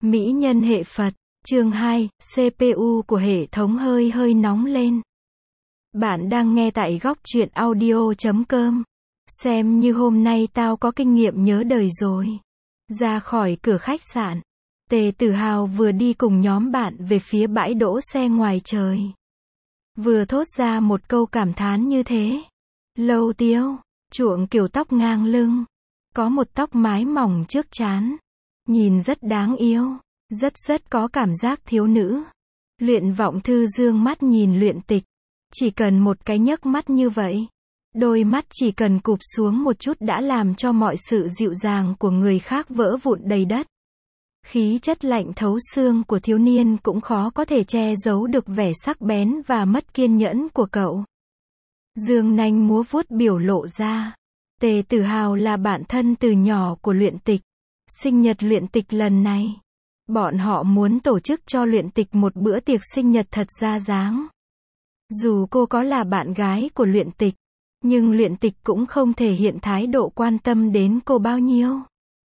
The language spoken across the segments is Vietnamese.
Mỹ nhân hệ Phật, chương 2, CPU của hệ thống hơi hơi nóng lên. Bạn đang nghe tại góc truyện audio.com. Xem như hôm nay tao có kinh nghiệm nhớ đời rồi. Ra khỏi cửa khách sạn, Tề Tử Hào vừa đi cùng nhóm bạn về phía bãi đỗ xe ngoài trời. Vừa thốt ra một câu cảm thán như thế. Lâu Tiêu, chuộng kiểu tóc ngang lưng, có một tóc mái mỏng trước trán, nhìn rất đáng yêu, rất có cảm giác thiếu nữ. Luyện Vọng Thư dương mắt nhìn Luyện Tịch, chỉ cần một cái nhấc mắt như vậy, đôi mắt chỉ cần cụp xuống một chút đã làm cho mọi sự dịu dàng của người khác vỡ vụn đầy đất. Khí chất lạnh thấu xương của thiếu niên cũng khó có thể che giấu được vẻ sắc bén và mất kiên nhẫn của cậu. Dương nanh múa vuốt biểu lộ ra. Tề Tử Hào là bạn thân từ nhỏ của Luyện Tịch. Sinh nhật Luyện Tịch lần này, bọn họ muốn tổ chức cho Luyện Tịch một bữa tiệc sinh nhật thật ra dáng. Dù cô có là bạn gái của Luyện Tịch, nhưng Luyện Tịch cũng không thể hiện thái độ quan tâm đến cô bao nhiêu.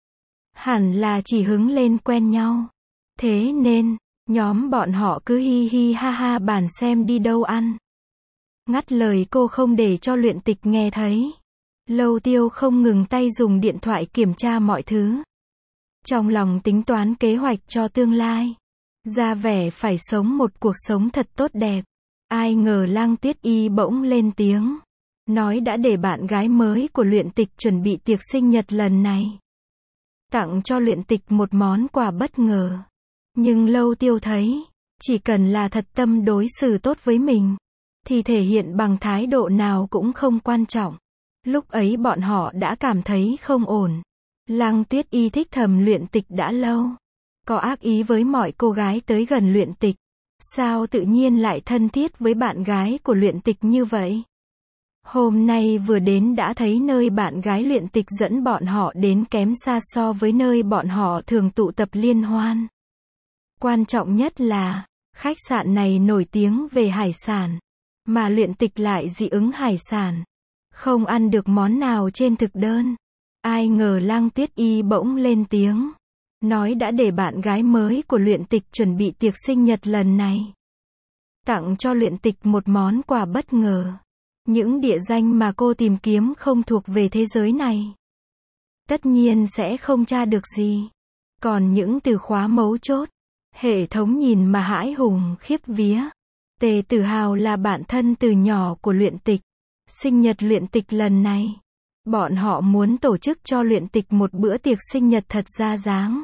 Hẳn là chỉ hứng lên quen nhau. Thế nên, nhóm bọn họ cứ hi hi ha ha bàn xem đi đâu ăn. Ngắt lời cô không để cho Luyện Tịch nghe thấy. Lâu Tiêu không ngừng tay dùng điện thoại kiểm tra mọi thứ. Trong lòng tính toán kế hoạch cho tương lai. Ra vẻ phải sống một cuộc sống thật tốt đẹp. Ai ngờ Lăng Tuyết Y bỗng lên tiếng. Nói đã để bạn gái mới của Luyện Tịch chuẩn bị tiệc sinh nhật lần này. Tặng cho Luyện Tịch một món quà bất ngờ. Nhưng Lâu Tiêu thấy, chỉ cần là thật tâm đối xử tốt với mình, thì thể hiện bằng thái độ nào cũng không quan trọng. Lúc ấy bọn họ đã cảm thấy không ổn. Lăng Tuyết Y thích thầm Luyện Tịch đã lâu. Có ác ý với mọi cô gái tới gần Luyện Tịch. Sao tự nhiên lại thân thiết với bạn gái của Luyện Tịch như vậy? Hôm nay vừa đến đã thấy nơi bạn gái Luyện Tịch dẫn bọn họ đến kém xa so với nơi bọn họ thường tụ tập liên hoan. Quan trọng nhất là, khách sạn này nổi tiếng về hải sản, mà Luyện Tịch lại dị ứng hải sản. Không ăn được món nào trên thực đơn. Ai ngờ Lăng Tuyết Y bỗng lên tiếng. Nói đã để bạn gái mới của Luyện Tịch chuẩn bị tiệc sinh nhật lần này. Tặng cho Luyện Tịch một món quà bất ngờ. Những địa danh mà cô tìm kiếm không thuộc về thế giới này. Tất nhiên sẽ không tra được gì. Còn những từ khóa mấu chốt, hệ thống nhìn mà hãi hùng khiếp vía. Tề Tử Hào là bạn thân từ nhỏ của Luyện Tịch. Sinh nhật Luyện Tịch lần này, bọn họ muốn tổ chức cho Luyện Tịch một bữa tiệc sinh nhật thật ra dáng.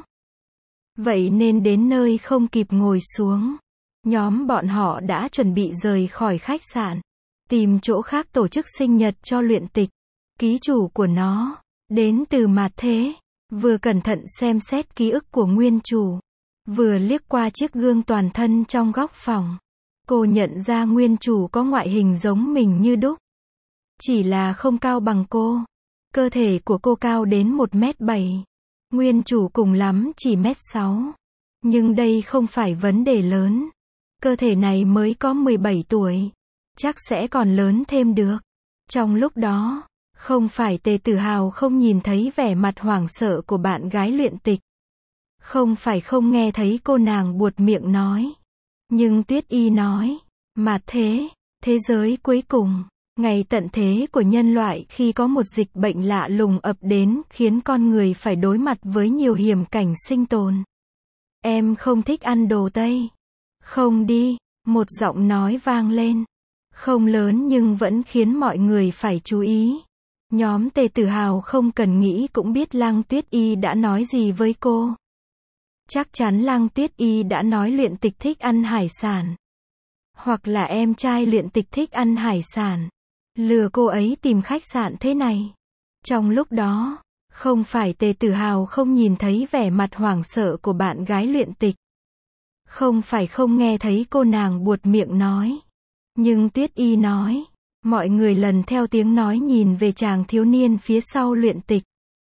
Vậy nên đến nơi không kịp ngồi xuống, nhóm bọn họ đã chuẩn bị rời khỏi khách sạn, tìm chỗ khác tổ chức sinh nhật cho Luyện Tịch. Ký chủ của nó, đến từ Mạt Thế, vừa cẩn thận xem xét ký ức của nguyên chủ, vừa liếc qua chiếc gương toàn thân trong góc phòng. Cô nhận ra nguyên chủ có ngoại hình giống mình như đúc. Chỉ là không cao bằng cô. Cơ thể của cô cao đến 1m7. Nguyên chủ cùng lắm chỉ 1m6. Nhưng đây không phải vấn đề lớn. Cơ thể này mới có 17 tuổi. Chắc sẽ còn lớn thêm được. Trong lúc đó, không phải Tề Tử Hào không nhìn thấy vẻ mặt hoảng sợ của bạn gái Luyện Tịch. Không phải không nghe thấy cô nàng buột miệng nói. Nhưng Tuyết Y nói, mà thế giới cuối cùng. Ngày tận thế của nhân loại khi có một dịch bệnh lạ lùng ập đến khiến con người phải đối mặt với nhiều hiểm cảnh sinh tồn. Em không thích ăn đồ Tây. Không đi, một giọng nói vang lên. Không lớn nhưng vẫn khiến mọi người phải chú ý. Nhóm Tề Tử Hào không cần nghĩ cũng biết Lăng Tuyết Y đã nói gì với cô. Chắc chắn Lăng Tuyết Y đã nói Luyện Tịch thích ăn hải sản. Hoặc là em trai Luyện Tịch thích ăn hải sản. Lừa cô ấy tìm khách sạn thế này. Trong lúc đó, không phải Tề Tử Hào không nhìn thấy vẻ mặt hoảng sợ của bạn gái Luyện Tịch. Không phải không nghe thấy cô nàng buột miệng nói. Nhưng Tuyết Y nói, mọi người lần theo tiếng nói nhìn về chàng thiếu niên phía sau Luyện Tịch.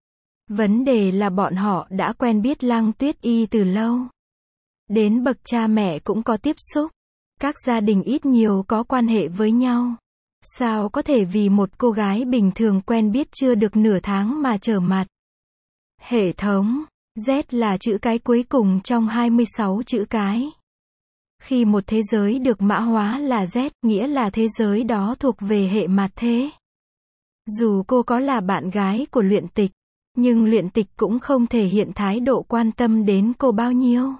Vấn đề là bọn họ đã quen biết Lăng Tuyết Y từ lâu. Đến bậc cha mẹ cũng có tiếp xúc. Các gia đình ít nhiều có quan hệ với nhau. Sao có thể vì một cô gái bình thường quen biết chưa được nửa tháng mà trở mặt? Hệ thống, Z là chữ cái cuối cùng trong 26 chữ cái. Khi một thế giới được mã hóa là Z, nghĩa là thế giới đó thuộc về hệ mạt thế. Dù cô có là bạn gái của Luyện Tịch, nhưng Luyện Tịch cũng không thể hiện thái độ quan tâm đến cô bao nhiêu.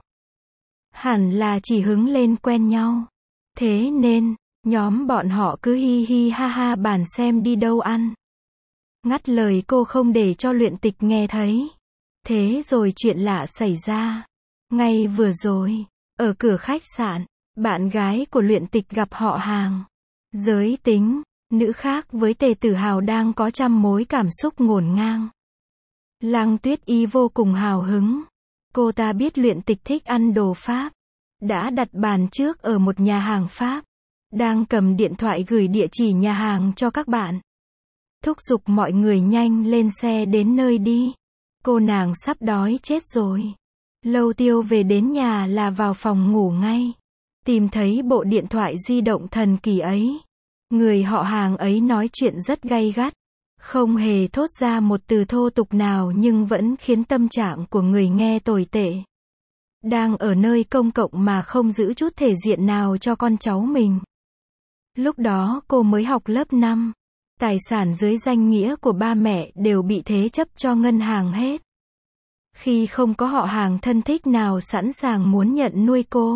Hẳn là chỉ hứng lên quen nhau. Thế nên, nhóm bọn họ cứ hi hi ha ha bàn xem đi đâu ăn. Ngắt lời cô không để cho Luyện Tịch nghe thấy. Thế rồi chuyện lạ xảy ra. Ngay vừa rồi, ở cửa khách sạn, bạn gái của Luyện Tịch gặp họ hàng. Giới tính, nữ khác với Tề Tử Hào đang có trăm mối cảm xúc ngổn ngang. Lăng Tuyết Y vô cùng hào hứng. Cô ta biết Luyện Tịch thích ăn đồ Pháp. Đã đặt bàn trước ở một nhà hàng Pháp. Đang cầm điện thoại gửi địa chỉ nhà hàng cho các bạn. Thúc giục mọi người nhanh lên xe đến nơi đi. Cô nàng sắp đói chết rồi. Lâu Tiêu về đến nhà là vào phòng ngủ ngay. Tìm thấy bộ điện thoại di động thần kỳ ấy. Người họ hàng ấy nói chuyện rất gay gắt. Không hề thốt ra một từ thô tục nào nhưng vẫn khiến tâm trạng của người nghe tồi tệ. Đang ở nơi công cộng mà không giữ chút thể diện nào cho con cháu mình. Lúc đó cô mới học lớp 5. Tài sản dưới danh nghĩa của ba mẹ đều bị thế chấp cho ngân hàng hết. Khi không có họ hàng thân thích nào sẵn sàng muốn nhận nuôi cô,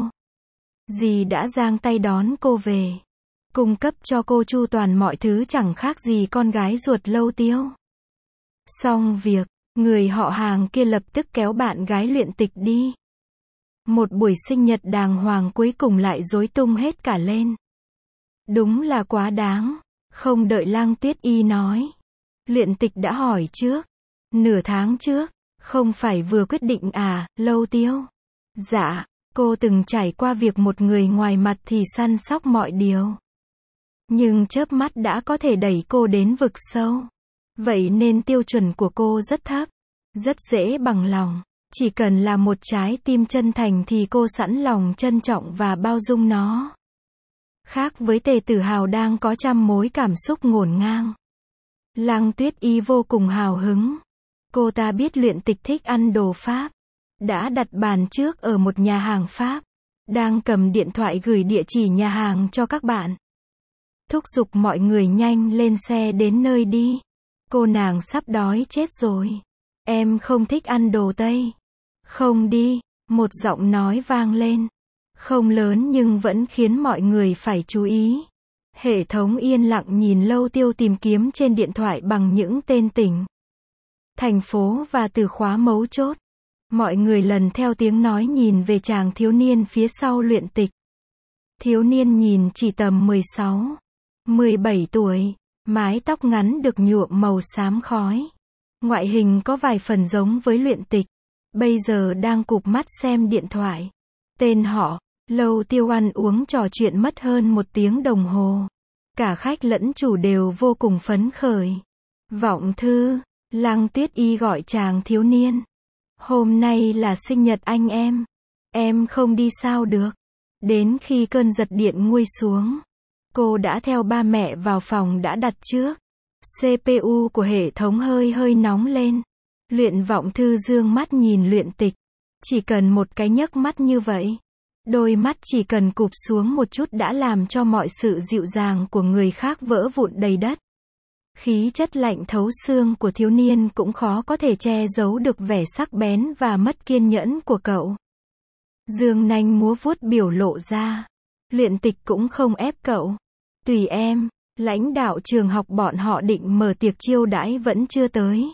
dì đã giang tay đón cô về. Cung cấp cho cô chu toàn mọi thứ chẳng khác gì con gái ruột Lâu Tiêu. Xong việc, người họ hàng kia lập tức kéo bạn gái Luyện Tịch đi. Một buổi sinh nhật đàng hoàng cuối cùng lại rối tung hết cả lên. Đúng là quá đáng. Không đợi Lăng Tuyết Y nói, Luyện Tịch đã hỏi trước. Nửa tháng trước, không phải vừa quyết định à, Lâu Tiêu? Dạ, cô từng trải qua việc một người ngoài mặt thì săn sóc mọi điều. Nhưng chớp mắt đã có thể đẩy cô đến vực sâu. Vậy nên tiêu chuẩn của cô rất thấp. Rất dễ bằng lòng. Chỉ cần là một trái tim chân thành thì cô sẵn lòng trân trọng và bao dung nó. Khác với Tề Tử Hào đang có trăm mối cảm xúc ngổn ngang. Lăng Tuyết Y vô cùng hào hứng. Cô ta biết Luyện Tịch thích ăn đồ Pháp. Đã đặt bàn trước ở một nhà hàng Pháp. Đang cầm điện thoại gửi địa chỉ nhà hàng cho các bạn. Thúc giục mọi người nhanh lên xe đến nơi đi. Cô nàng sắp đói chết rồi. Em không thích ăn đồ Tây. Không đi, một giọng nói vang lên. Không lớn nhưng vẫn khiến mọi người phải chú ý. Hệ thống yên lặng nhìn Lâu Tiêu tìm kiếm trên điện thoại bằng những tên tỉnh, thành phố và từ khóa mấu chốt. Mọi người lần theo tiếng nói nhìn về chàng thiếu niên phía sau Luyện Tịch. Thiếu niên nhìn chỉ tầm 16, 17 tuổi, mái tóc ngắn được nhuộm màu xám khói. Ngoại hình có vài phần giống với Luyện Tịch. Bây giờ đang cụp mắt xem điện thoại. Tên họ, Lâu Tiêu ăn uống trò chuyện mất hơn 1 tiếng đồng hồ. Cả khách lẫn chủ đều vô cùng phấn khởi. Vọng thư, Lăng Tuyết Y gọi chàng thiếu niên. Hôm nay là sinh nhật anh em không đi sao được. Đến khi cơn giật điện nguôi xuống, cô đã theo ba mẹ vào phòng đã đặt trước. CPU của hệ thống hơi nóng lên. Luyện Vọng Thư dương mắt nhìn Luyện Tịch. Chỉ cần một cái nhấc mắt như vậy. Đôi mắt chỉ cần cụp xuống một chút đã làm cho mọi sự dịu dàng của người khác vỡ vụn đầy đất. Khí chất lạnh thấu xương của thiếu niên cũng khó có thể che giấu được vẻ sắc bén và mất kiên nhẫn của cậu. Dương nanh múa vuốt biểu lộ ra. Luyện Tịch cũng không ép cậu. Tùy em, lãnh đạo trường học bọn họ định mở tiệc chiêu đãi vẫn chưa tới.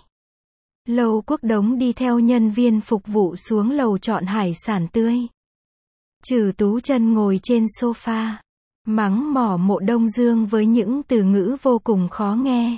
Lâu Quốc Đống đi theo nhân viên phục vụ xuống lầu chọn hải sản tươi. Trừ Tú Chân ngồi trên sofa, mắng mỏ Mộ Đông Dương với những từ ngữ vô cùng khó nghe.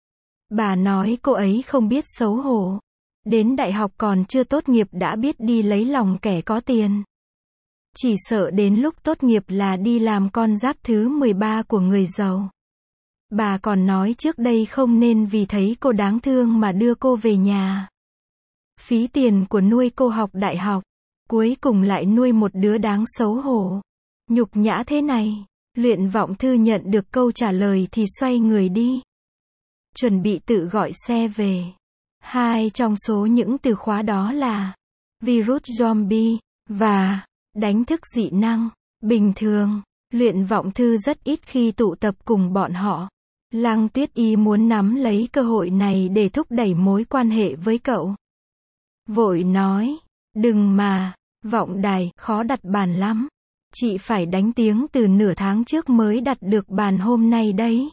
Bà nói cô ấy không biết xấu hổ. Đến đại học còn chưa tốt nghiệp đã biết đi lấy lòng kẻ có tiền. Chỉ sợ đến lúc tốt nghiệp là đi làm con giáp thứ 13 của người giàu. Bà còn nói trước đây không nên vì thấy cô đáng thương mà đưa cô về nhà. Phí tiền của nuôi cô học đại học. Cuối cùng lại nuôi một đứa đáng xấu hổ. Nhục nhã thế này. Luyện Vọng Thư nhận được câu trả lời thì xoay người đi. Chuẩn bị tự gọi xe về. Hai trong số những từ khóa đó là virus zombie và đánh thức dị năng. Bình thường, Luyện Vọng Thư rất ít khi tụ tập cùng bọn họ. Lăng Tuyết Y muốn nắm lấy cơ hội này để thúc đẩy mối quan hệ với cậu. Vội nói, đừng mà, Vọng Đài, khó đặt bàn lắm. Chị phải đánh tiếng từ nửa tháng trước mới đặt được bàn hôm nay đấy.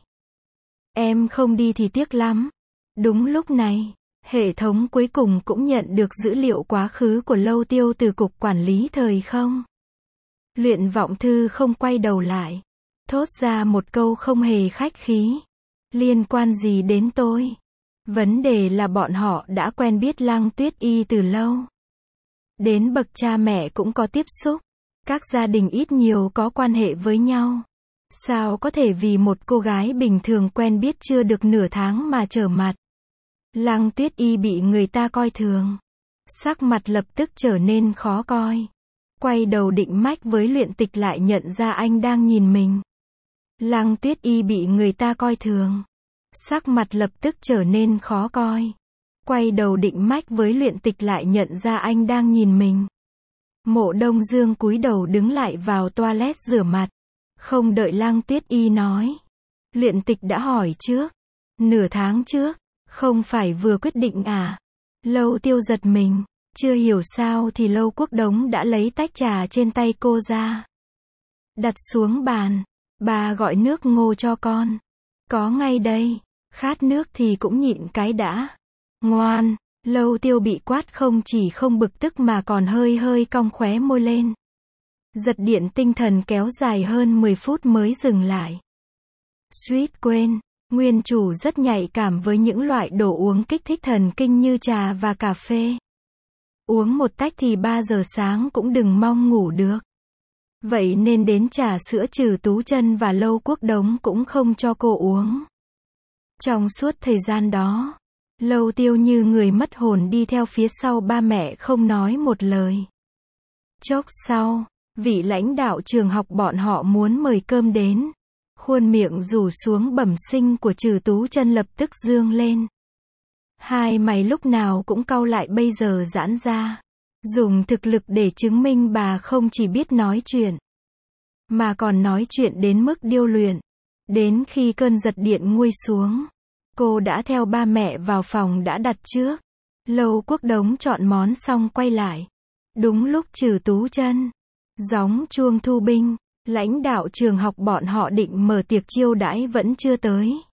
Em không đi thì tiếc lắm. Đúng lúc này, hệ thống cuối cùng cũng nhận được dữ liệu quá khứ của Lâu Tiêu từ Cục Quản lý Thời không. Luyện Vọng Thư không quay đầu lại, thốt ra một câu không hề khách khí. Liên quan gì đến tôi? Vấn đề là bọn họ đã quen biết Lăng Tuyết Y từ lâu. Đến bậc cha mẹ cũng có tiếp xúc. Các gia đình ít nhiều có quan hệ với nhau. Sao có thể vì một cô gái bình thường quen biết chưa được nửa tháng mà trở mặt? Lăng Tuyết Y bị người ta coi thường. Sắc mặt lập tức trở nên khó coi. Quay đầu định mách với Luyện Tịch lại nhận ra anh đang nhìn mình. Lăng Tuyết Y bị người ta coi thường. Sắc mặt lập tức trở nên khó coi. Quay đầu định mách với Luyện Tịch lại nhận ra anh đang nhìn mình. Mộ Đông Dương cúi đầu đứng lại vào toilet rửa mặt. Không đợi Lăng Tuyết Y nói. Luyện Tịch đã hỏi trước. Nửa tháng trước, không phải vừa quyết định à? Lâu Tiêu giật mình. Chưa hiểu sao thì Lâu Quốc Đống đã lấy tách trà trên tay cô ra. Đặt xuống bàn. Bà gọi nước ngô cho con. Có ngay đây. Khát nước thì cũng nhịn cái đã. Ngoan. Lâu Tiêu bị quát không chỉ không bực tức mà còn hơi hơi cong khóe môi lên. Giật điện tinh thần kéo dài hơn 10 phút mới dừng lại. Suýt quên, nguyên chủ rất nhạy cảm với những loại đồ uống kích thích thần kinh như trà và cà phê. Uống một tách thì 3 giờ sáng cũng đừng mong ngủ được. Vậy nên đến trà sữa Trừ Tú Chân và Lâu Quốc Đống cũng không cho cô uống. Trong suốt thời gian đó, Lâu Tiêu như người mất hồn đi theo phía sau ba mẹ không nói một lời. Chốc sau, vị lãnh đạo trường học bọn họ muốn mời cơm đến. Khuôn miệng rủ xuống bẩm sinh của Trừ Tú Chân lập tức dương lên. Hai mày lúc nào cũng cau lại bây giờ giãn ra. Dùng thực lực để chứng minh bà không chỉ biết nói chuyện, mà còn nói chuyện đến mức điêu luyện. Đến khi cơn giật điện nguôi xuống, cô đã theo ba mẹ vào phòng đã đặt trước. Lâu Quốc Đống chọn món xong quay lại. Đúng lúc Trừ Tú Chân gióng chuông thu binh, lãnh đạo trường học bọn họ định mở tiệc chiêu đãi vẫn chưa tới.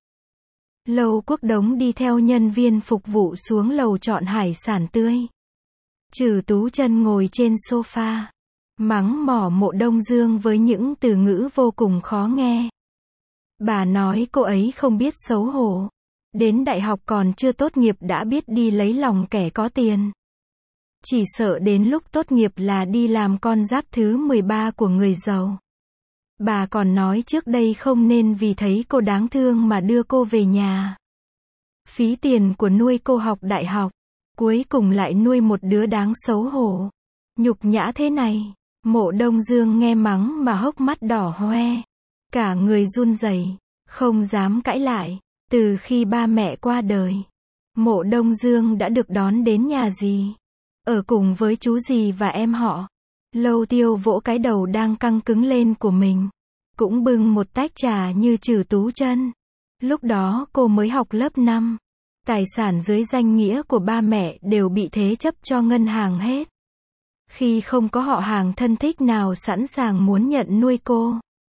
Lâu Quốc Đống đi theo nhân viên phục vụ xuống lầu chọn hải sản tươi. Trừ Tú Chân ngồi trên sofa, mắng mỏ Mộ Đông Dương với những từ ngữ vô cùng khó nghe. Bà nói cô ấy không biết xấu hổ. Đến đại học còn chưa tốt nghiệp đã biết đi lấy lòng kẻ có tiền. Chỉ sợ đến lúc tốt nghiệp là đi làm con giáp thứ 13 của người giàu. Bà còn nói trước đây không nên vì thấy cô đáng thương mà đưa cô về nhà. Phí tiền của nuôi cô học đại học, cuối cùng lại nuôi một đứa đáng xấu hổ. Nhục nhã thế này, Mộ Đông Dương nghe mắng mà hốc mắt đỏ hoe. Cả người run rẩy, không dám cãi lại. Từ khi ba mẹ qua đời, Mộ Đông Dương đã được đón đến nhà dì, ở cùng với chú dì và em họ. Lâu Tiêu vỗ cái đầu đang căng cứng lên của mình, cũng bưng một tách trà như Trừ Tú Chân. Lúc đó cô mới học lớp 5. Tài sản dưới danh nghĩa của ba mẹ đều bị thế chấp cho ngân hàng hết. Khi không có họ hàng thân thích nào sẵn sàng muốn nhận nuôi cô,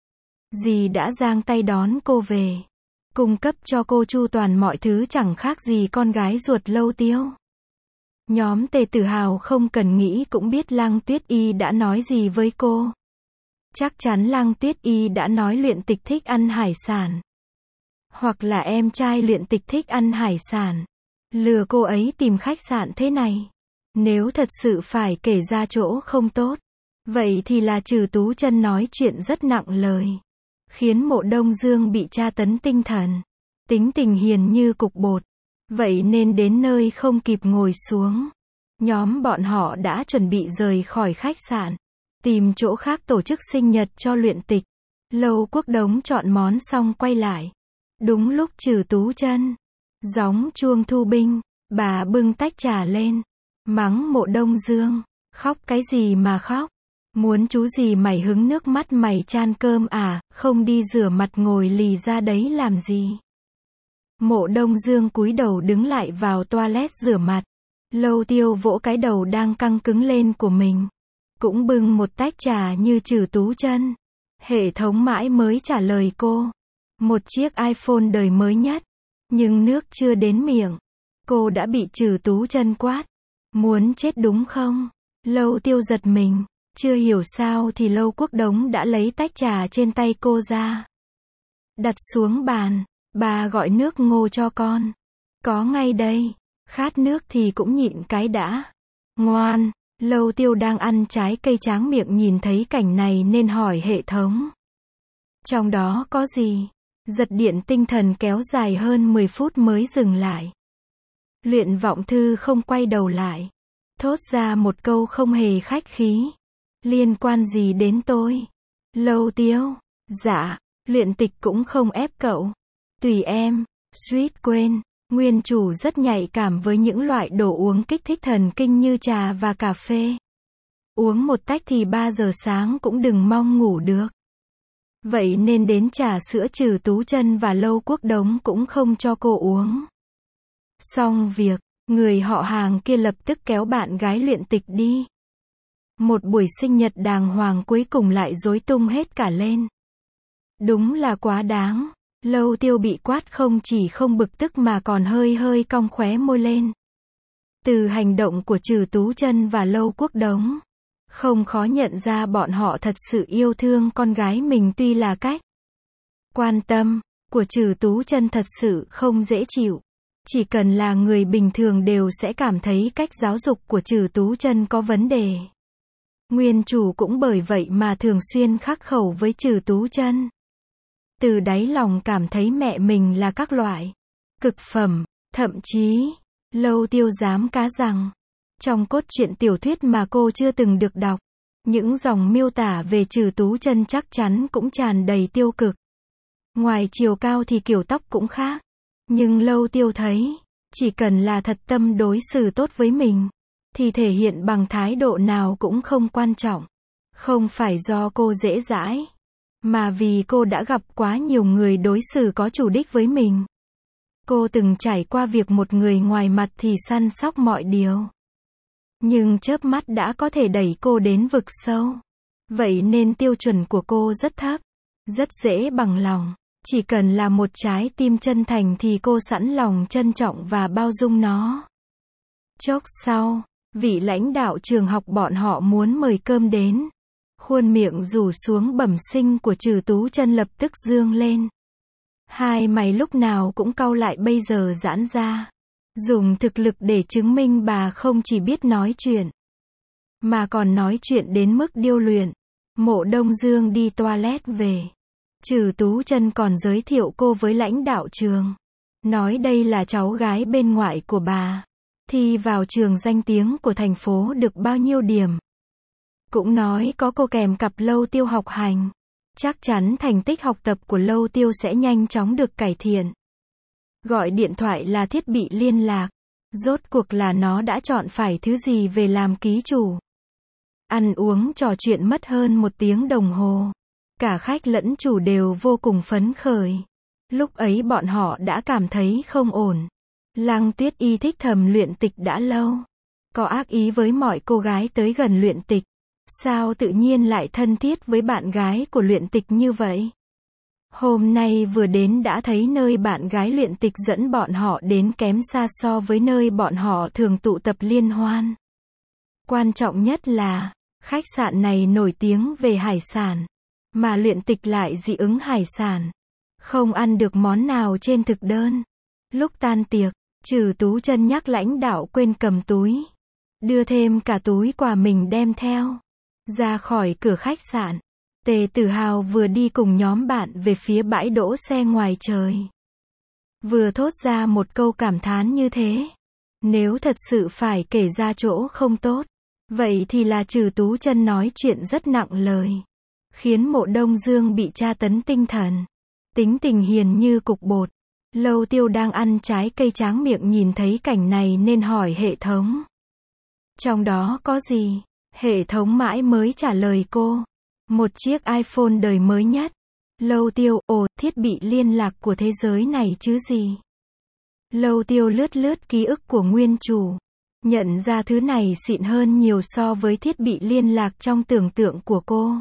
dì đã giang tay đón cô về, cung cấp cho cô chu toàn mọi thứ chẳng khác gì con gái ruột Lâu Tiêu. Nhóm Tề Tử Hào không cần nghĩ cũng biết Lăng Tuyết Y đã nói gì với cô. Chắc chắn Lăng Tuyết Y đã nói Luyện Tịch thích ăn hải sản. Hoặc là em trai Luyện Tịch thích ăn hải sản. Lừa cô ấy tìm khách sạn thế này. Nếu thật sự phải kể ra chỗ không tốt, vậy thì là Trừ Tú Chân nói chuyện rất nặng lời, khiến Mộ Đông Dương bị tra tấn tinh thần. Tính tình hiền như cục bột. Vậy nên đến nơi không kịp ngồi xuống, nhóm bọn họ đã chuẩn bị rời khỏi khách sạn, tìm chỗ khác tổ chức sinh nhật cho Luyện Tịch. Lâu Quốc Đống chọn món xong quay lại. Đúng lúc Trừ Tú Chân gióng chuông thu binh, Bà bưng tách trà lên, mắng Mộ Đông Dương, khóc cái gì mà khóc? Muốn chú gì mày hứng nước mắt mày chan cơm à, không đi rửa mặt ngồi lì ra đấy làm gì? Mộ Đông Dương cúi đầu đứng lại vào toilet rửa mặt. Lâu Tiêu vỗ cái đầu đang căng cứng lên của mình. Cũng bưng một tách trà như Trừ Tú Chân. Hệ thống mãi mới trả lời cô. Một chiếc iPhone đời mới nhất. Nhưng nước chưa đến miệng. Cô đã bị Trừ Tú Chân quát. Muốn chết đúng không? Lâu Tiêu giật mình. Chưa hiểu sao thì Lâu Quốc Đống đã lấy tách trà trên tay cô ra. Đặt xuống bàn. Bà gọi nước ngô cho con. Có ngay đây. Khát nước thì cũng nhịn cái đã. Ngoan. Lâu Tiêu đang ăn trái cây tráng miệng nhìn thấy cảnh này nên hỏi hệ thống. Trong đó có gì? Giật điện tinh thần kéo dài hơn 10 phút mới dừng lại. Luyện Vọng Thư không quay đầu lại. Thốt ra một câu không hề khách khí. Liên quan gì đến tôi? Lâu Tiêu. Dạ. Luyện Tịch cũng không ép cậu. Tùy em. Suýt quên. Nguyên chủ rất nhạy cảm với những loại đồ uống kích thích thần kinh như trà và cà phê. Uống một tách thì 3 giờ sáng cũng đừng mong ngủ được. Vậy nên đến trà sữa Trừ Tú Chân và Lâu Quốc Đống cũng không cho cô uống. Xong việc, người họ hàng kia lập tức kéo bạn gái Luyện Tịch đi. Một buổi sinh nhật đàng hoàng cuối cùng lại rối tung hết cả lên. Đúng là quá đáng. Lâu Tiêu bị quát không chỉ không bực tức mà còn hơi hơi cong khóe môi lên. Từ hành động của Trừ Tú Chân và Lâu Quốc Đống, không khó nhận ra bọn họ thật sự yêu thương con gái mình, tuy là cách quan tâm của Trừ Tú Chân thật sự không dễ chịu. Chỉ cần là người bình thường đều sẽ cảm thấy cách giáo dục của Trừ Tú Chân có vấn đề. Nguyên chủ cũng bởi vậy mà thường xuyên khắc khẩu với Trừ Tú Chân. Từ đáy lòng cảm thấy mẹ mình là các loại cực phẩm, thậm chí, Lâu Tiêu dám cá rằng, trong cốt truyện tiểu thuyết mà cô chưa từng được đọc, những dòng miêu tả về Trừ Tú Chân chắc chắn cũng tràn đầy tiêu cực. Ngoài chiều cao thì kiểu tóc cũng khác. Nhưng Lâu Tiêu thấy, chỉ cần là thật tâm đối xử tốt với mình, thì thể hiện bằng thái độ nào cũng không quan trọng. Không phải do cô dễ dãi, mà vì cô đã gặp quá nhiều người đối xử có chủ đích với mình. Cô từng trải qua việc một người ngoài mặt thì săn sóc mọi điều, nhưng chớp mắt đã có thể đẩy cô đến vực sâu. Vậy nên tiêu chuẩn của cô rất thấp, rất dễ bằng lòng. Chỉ cần là một trái tim chân thành thì cô sẵn lòng trân trọng và bao dung nó. Chốc sau, vị lãnh đạo trường học bọn họ muốn mời cơm đến. Khuôn miệng rủ xuống bẩm sinh của Trừ Tú Chân lập tức dương lên. Hai mày lúc nào cũng cau lại bây giờ giãn ra. Dùng thực lực để chứng minh bà không chỉ biết nói chuyện, mà còn nói chuyện đến mức điêu luyện. Mộ Đông Dương đi toilet về. Trừ Tú Chân còn giới thiệu cô với lãnh đạo trường. Nói đây là cháu gái bên ngoại của bà. Thi vào trường danh tiếng của thành phố được bao nhiêu điểm. Cũng nói có cô kèm cặp Lâu Tiêu học hành. Chắc chắn thành tích học tập của Lâu Tiêu sẽ nhanh chóng được cải thiện. Gọi điện thoại là thiết bị liên lạc. Rốt cuộc là nó đã chọn phải thứ gì về làm ký chủ. Ăn uống trò chuyện mất hơn 1 tiếng đồng hồ. Cả khách lẫn chủ đều vô cùng phấn khởi. Lúc ấy bọn họ đã cảm thấy không ổn. Lăng Tuyết Y thích thầm Luyện Tịch đã lâu. Có ác ý với mọi cô gái tới gần Luyện Tịch. Sao tự nhiên lại thân thiết với bạn gái của Luyện Tịch như vậy? Hôm nay vừa đến đã thấy nơi bạn gái Luyện Tịch dẫn bọn họ đến kém xa so với nơi bọn họ thường tụ tập liên hoan. Quan trọng nhất là, khách sạn này nổi tiếng về hải sản, mà Luyện Tịch lại dị ứng hải sản. Không ăn được món nào trên thực đơn. Lúc tan tiệc, Trừ Tú Chân nhắc lãnh đạo quên cầm túi. Đưa thêm cả túi quà mình đem theo. Ra khỏi cửa khách sạn, Tề Tử Hào vừa đi cùng nhóm bạn về phía bãi đỗ xe ngoài trời. Vừa thốt ra một câu cảm thán như thế. Nếu thật sự phải kể ra chỗ không tốt, vậy thì là Trừ Tú Chân nói chuyện rất nặng lời, khiến Mộ Đông Dương bị tra tấn tinh thần. Tính tình hiền như cục bột, Lâu Tiêu đang ăn trái cây tráng miệng nhìn thấy cảnh này nên hỏi hệ thống. Trong đó có gì? Hệ thống mãi mới trả lời cô. Một chiếc iPhone đời mới nhất. Lâu Tiêu, ồ, thiết bị liên lạc của thế giới này chứ gì? Lâu Tiêu lướt lướt ký ức của nguyên chủ. Nhận ra thứ này xịn hơn nhiều so với thiết bị liên lạc trong tưởng tượng của cô.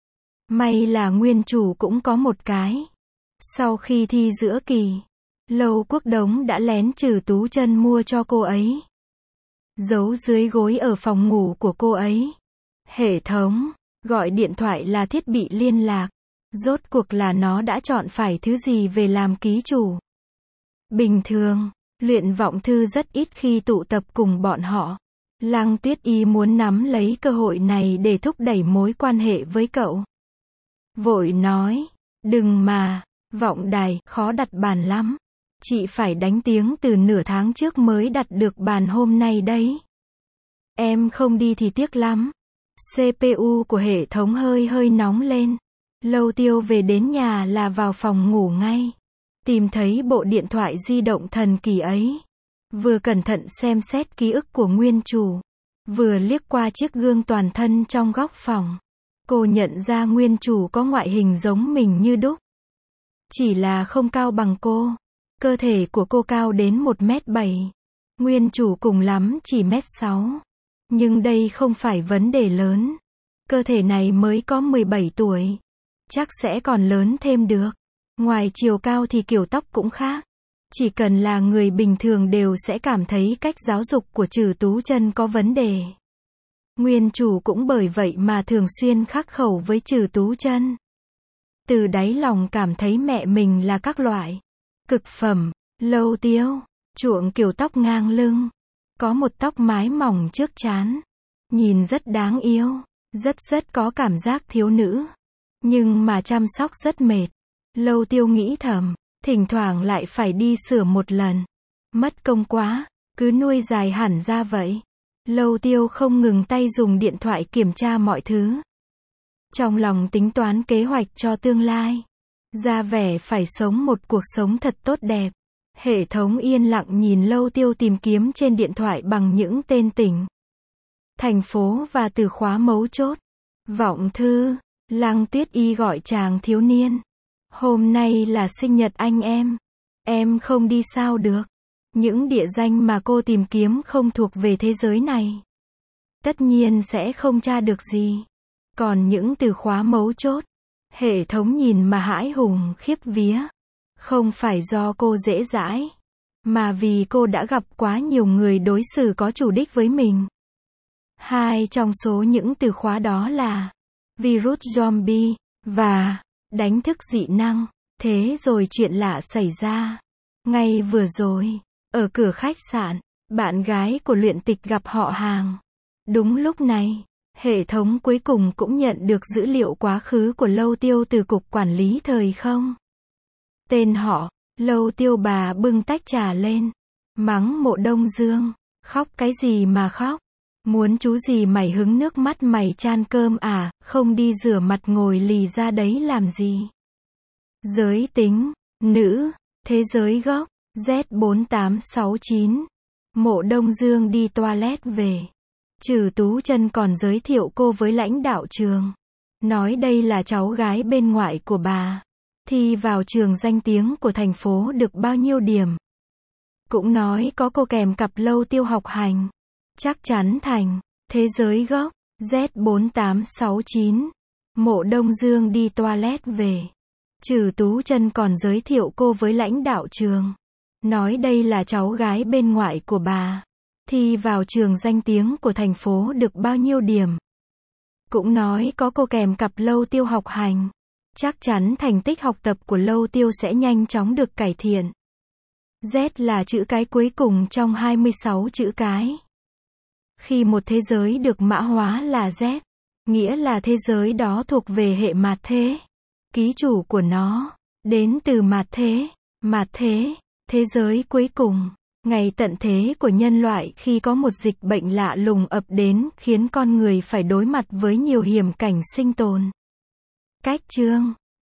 May là nguyên chủ cũng có một cái. Sau khi thi giữa kỳ, Lâu Quốc Đống đã lén trừ Tú Chân mua cho cô ấy. Giấu dưới gối ở phòng ngủ của cô ấy. Hệ thống, gọi điện thoại là thiết bị liên lạc. Rốt cuộc là nó đã chọn phải thứ gì về làm ký chủ. Bình thường, Luyện Vọng Thư rất ít khi tụ tập cùng bọn họ. Lăng Tuyết Y muốn nắm lấy cơ hội này để thúc đẩy mối quan hệ với cậu. Vội nói, đừng mà, Vọng Đài, khó đặt bàn lắm. Chị phải đánh tiếng từ nửa tháng trước mới đặt được bàn hôm nay đấy. Em không đi thì tiếc lắm. CPU của hệ thống hơi hơi nóng lên. Lâu Tiêu về đến nhà là vào phòng ngủ ngay. Tìm thấy bộ điện thoại di động thần kỳ ấy. Vừa cẩn thận xem xét ký ức của nguyên chủ. Vừa liếc qua chiếc gương toàn thân trong góc phòng. Cô nhận ra nguyên chủ có ngoại hình giống mình như đúc. Chỉ là không cao bằng cô. Cơ thể của cô cao đến 1m7. Nguyên chủ cùng lắm chỉ 1m6. Nhưng đây không phải vấn đề lớn. Cơ thể này mới có 17 tuổi. Chắc sẽ còn lớn thêm được. Ngoài chiều cao thì kiểu tóc cũng khác. Chỉ cần là người bình thường đều sẽ cảm thấy cách giáo dục của Trừ Tú Chân có vấn đề. Nguyên chủ cũng bởi vậy mà thường xuyên khắc khẩu với Trừ Tú Chân. Từ đáy lòng cảm thấy mẹ mình là các loại cực phẩm. Lâu Tiêu chuộng kiểu tóc ngang lưng. Có một tóc mái mỏng trước trán. Nhìn rất đáng yêu. Rất có cảm giác thiếu nữ. Nhưng mà chăm sóc rất mệt. Lâu Tiêu nghĩ thầm. Thỉnh thoảng lại phải đi sửa một lần. Mất công quá. Cứ nuôi dài hẳn ra vậy. Lâu Tiêu không ngừng tay dùng điện thoại kiểm tra mọi thứ. Trong lòng tính toán kế hoạch cho tương lai. Ra vẻ phải sống một cuộc sống thật tốt đẹp. Hệ thống yên lặng nhìn Lâu Tiêu tìm kiếm trên điện thoại bằng những tên tỉnh, thành phố và từ khóa mấu chốt. Vọng Thư, Lăng Tuyết Y gọi chàng thiếu niên. Hôm nay là sinh nhật anh em không đi sao được. Những địa danh mà cô tìm kiếm không thuộc về thế giới này. Tất nhiên sẽ không tra được gì. Còn những từ khóa mấu chốt, hệ thống nhìn mà hãi hùng khiếp vía. Không phải do cô dễ dãi, mà vì cô đã gặp quá nhiều người đối xử có chủ đích với mình. Hai trong số những từ khóa đó là virus zombie và đánh thức dị năng. Thế rồi chuyện lạ xảy ra. Ngay vừa rồi, ở cửa khách sạn, bạn gái của Luyện Tịch gặp họ hàng. Đúng lúc này, hệ thống cuối cùng cũng nhận được dữ liệu quá khứ của Lâu Tiêu từ Cục Quản lý Thời không. Tên họ, Lâu Tiêu bà bưng tách trà lên. Mắng Mộ Đông Dương. Khóc cái gì mà khóc? Muốn chú gì mày hứng nước mắt mày chan cơm à, không đi rửa mặt ngồi lì ra đấy làm gì? Giới tính, nữ, thế giới gốc, Z4869. Mộ Đông Dương đi toilet về. Trừ Tú Chân còn giới thiệu cô với lãnh đạo trường. Nói đây là cháu gái bên ngoại của bà. Thi vào trường danh tiếng của thành phố được bao nhiêu điểm. Cũng nói có cô kèm cặp Lâu Tiêu học hành. Chắc chắn thành. Thế giới gốc, Z4869. Mộ Đông Dương đi toilet về. Trừ Tú Chân còn giới thiệu cô với lãnh đạo trường. Nói đây là cháu gái bên ngoại của bà. Thi vào trường danh tiếng của thành phố được bao nhiêu điểm. Cũng nói có cô kèm cặp Lâu Tiêu học hành. Chắc chắn thành tích học tập của Lâu Tiêu sẽ nhanh chóng được cải thiện. Z là chữ cái cuối cùng trong 26 chữ cái. Khi một thế giới được mã hóa là Z, nghĩa là thế giới đó thuộc về hệ mạt thế. Ký chủ của nó đến từ mạt thế, thế giới cuối cùng, ngày tận thế của nhân loại khi có một dịch bệnh lạ lùng ập đến khiến con người phải đối mặt với nhiều hiểm cảnh sinh tồn. Cách chương